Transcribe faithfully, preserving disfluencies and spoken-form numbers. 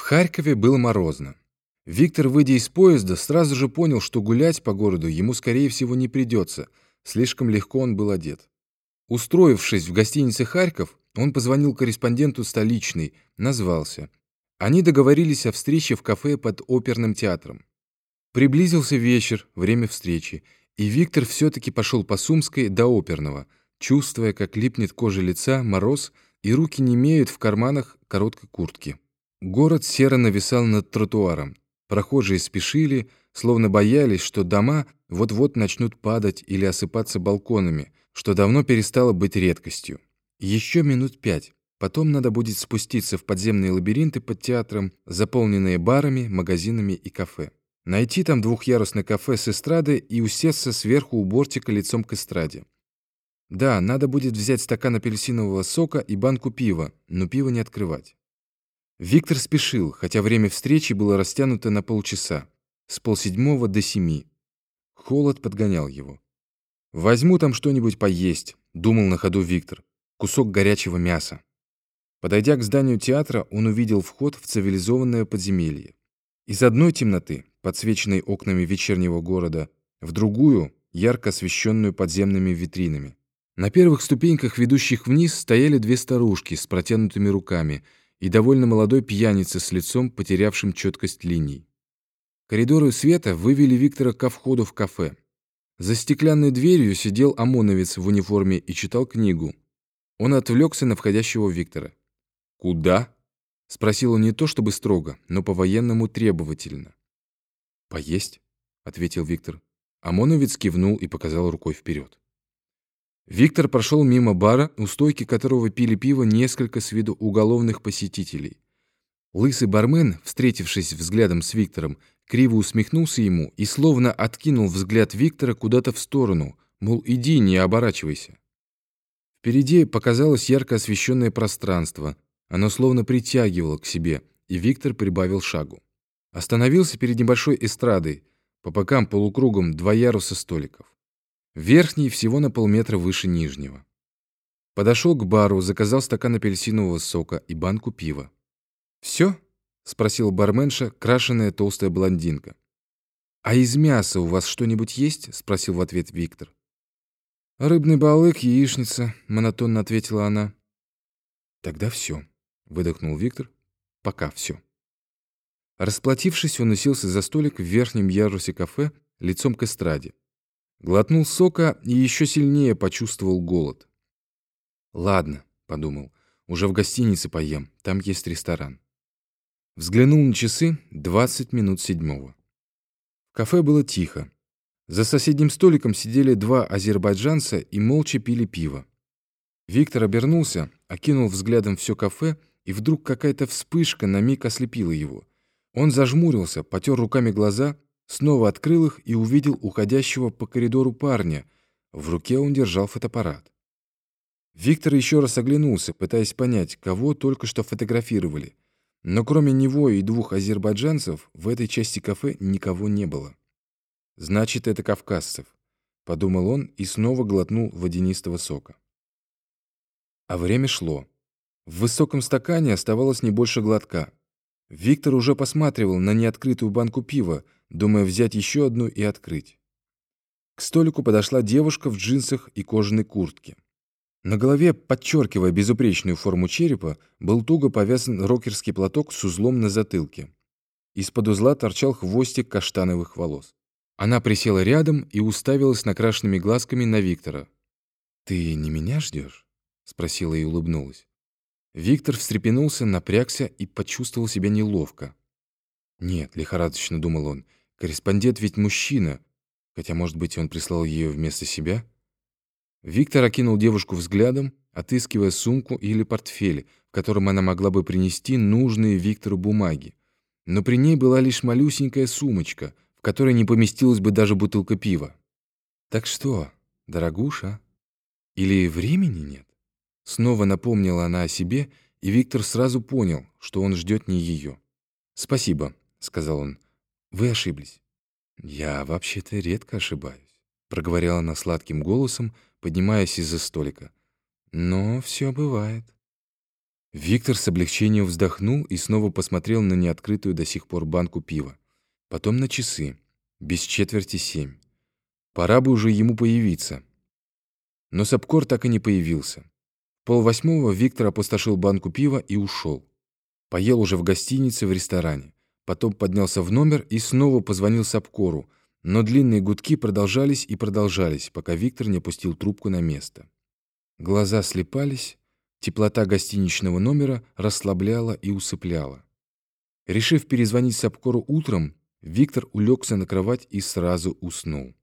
Харькове было морозно. Виктор, выйдя из поезда, сразу же понял, что гулять по городу ему, скорее всего, не придется. Слишком легко он был одет. Устроившись в гостинице «Харьков», он позвонил корреспонденту столичной, назвался. Они договорились о встрече в кафе под оперным театром. Приблизился вечер, время встречи, и Виктор все-таки пошел по Сумской до оперного, чувствуя, как липнет кожа лица, мороз, и руки немеют в карманах короткой куртки. Город серо нависал над тротуаром. Прохожие спешили, словно боялись, что дома вот-вот начнут падать или осыпаться балконами, что давно перестало быть редкостью. Еще минут пять. Потом надо будет спуститься в подземные лабиринты под театром, заполненные барами, магазинами и кафе. Найти там двухъярусное кафе с эстрадой и усесться сверху у бортика лицом к эстраде. Да, надо будет взять стакан апельсинового сока и банку пива, но пиво не открывать. Виктор спешил, хотя время встречи было растянуто на полчаса, с полседьмого до семи. Холод подгонял его. «Возьму там что-нибудь поесть», — думал на ходу Виктор. «Кусок горячего мяса». Подойдя к зданию театра, он увидел вход в цивилизованное подземелье. Из одной темноты, подсвеченной окнами вечернего города, в другую, ярко освещенную подземными витринами. На первых ступеньках, ведущих вниз, стояли две старушки с протянутыми руками и довольно молодой пьяница с лицом, потерявшим четкость линий. Коридоры света вывели Виктора ко входу в кафе. За стеклянной дверью сидел ОМОНовец в униформе и читал книгу. Он отвлекся на входящего Виктора. «Куда?» — спросил он не то чтобы строго, но по-военному требовательно. «Поесть», — ответил Виктор. ОМОНовец кивнул и показал рукой вперед. Виктор прошел мимо бара, у стойки которого пили пиво несколько с виду уголовных посетителей. Лысый бармен, встретившись взглядом с Виктором, криво усмехнулся ему и словно откинул взгляд Виктора куда-то в сторону, мол, иди, не оборачивайся. Впереди показалось ярко освещенное пространство. Оно словно притягивало к себе, и Виктор прибавил шагу. Остановился перед небольшой эстрадой, по бокам полукругом два яруса столиков. Верхний всего на полметра выше нижнего. Подошел к бару, заказал стакан апельсинового сока и банку пива. «Все?» — спросила барменша, крашеная толстая блондинка. «А из мяса у вас что-нибудь есть?» — спросил в ответ Виктор. «Рыбный балык, яичница», — монотонно ответила она. «Тогда все», — выдохнул Виктор. «Пока все». Расплатившись, он уселся за столик в верхнем ярусе кафе лицом к эстраде. Глотнул сока и еще сильнее почувствовал голод. «Ладно», — подумал, — «уже в гостинице поем, там есть ресторан». Взглянул на часы — двадцать минут седьмого. В кафе было тихо. За соседним столиком сидели два азербайджанца и молча пили пиво. Виктор обернулся, окинул взглядом все кафе, и вдруг какая-то вспышка на миг ослепила его. Он зажмурился, потер руками глаза, снова открыл их и увидел уходящего по коридору парня. В руке он держал фотоаппарат. Виктор еще раз оглянулся, пытаясь понять, кого только что фотографировали. Но кроме него и двух азербайджанцев в этой части кафе никого не было. «Значит, это кавказцев», — подумал он и снова глотнул водянистого сока. А время шло. В высоком стакане оставалось не больше глотка. Виктор уже посматривал на неоткрытую банку пива, думая взять еще одну и открыть. К столику подошла девушка в джинсах и кожаной куртке. На голове, подчеркивая безупречную форму черепа, был туго повязан рокерский платок с узлом на затылке. Из-под узла торчал хвостик каштановых волос. Она присела рядом и уставилась накрашенными глазками на Виктора. «Ты не меня ждешь?» — спросила и улыбнулась. Виктор встрепенулся, напрягся и почувствовал себя неловко. «Нет», — лихорадочно думал он, — «корреспондент ведь мужчина, хотя, может быть, он прислал ее вместо себя?» Виктор окинул девушку взглядом, отыскивая сумку или портфель, в котором она могла бы принести нужные Виктору бумаги. Но при ней была лишь малюсенькая сумочка, в которой не поместилась бы даже бутылка пива. «Так что, дорогуша? Или времени нет?» Снова напомнила она о себе, и Виктор сразу понял, что он ждет не ее. «Спасибо», — сказал он. «Вы ошиблись». «Я вообще-то редко ошибаюсь», — проговорила она сладким голосом, поднимаясь из-за столика. «Но все бывает». Виктор с облегчением вздохнул и снова посмотрел на неоткрытую до сих пор банку пива. Потом на часы. Без четверти семь. Пора бы уже ему появиться. Но Сапкор так и не появился. В полвосьмого Виктор опустошил банку пива и ушел. Поел уже в гостинице, в ресторане. Потом поднялся в номер и снова позвонил Сапкору, но длинные гудки продолжались и продолжались, пока Виктор не опустил трубку на место. Глаза слепались, теплота гостиничного номера расслабляла и усыпляла. Решив перезвонить Сапкору утром, Виктор улегся на кровать и сразу уснул.